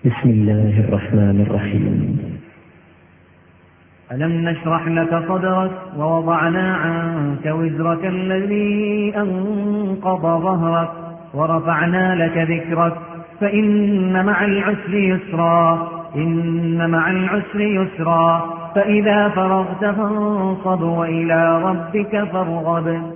بسم الله الرحمن الرحيم. ألم نشرح لك صدرك ووضعنا عنك وزرك الذي أنقض ظهرك ورفعنا لك ذكرك فإن مع العسر يسرا إن مع العسر يسرا فإذا فرغت فانصب وإلى ربك فارغب.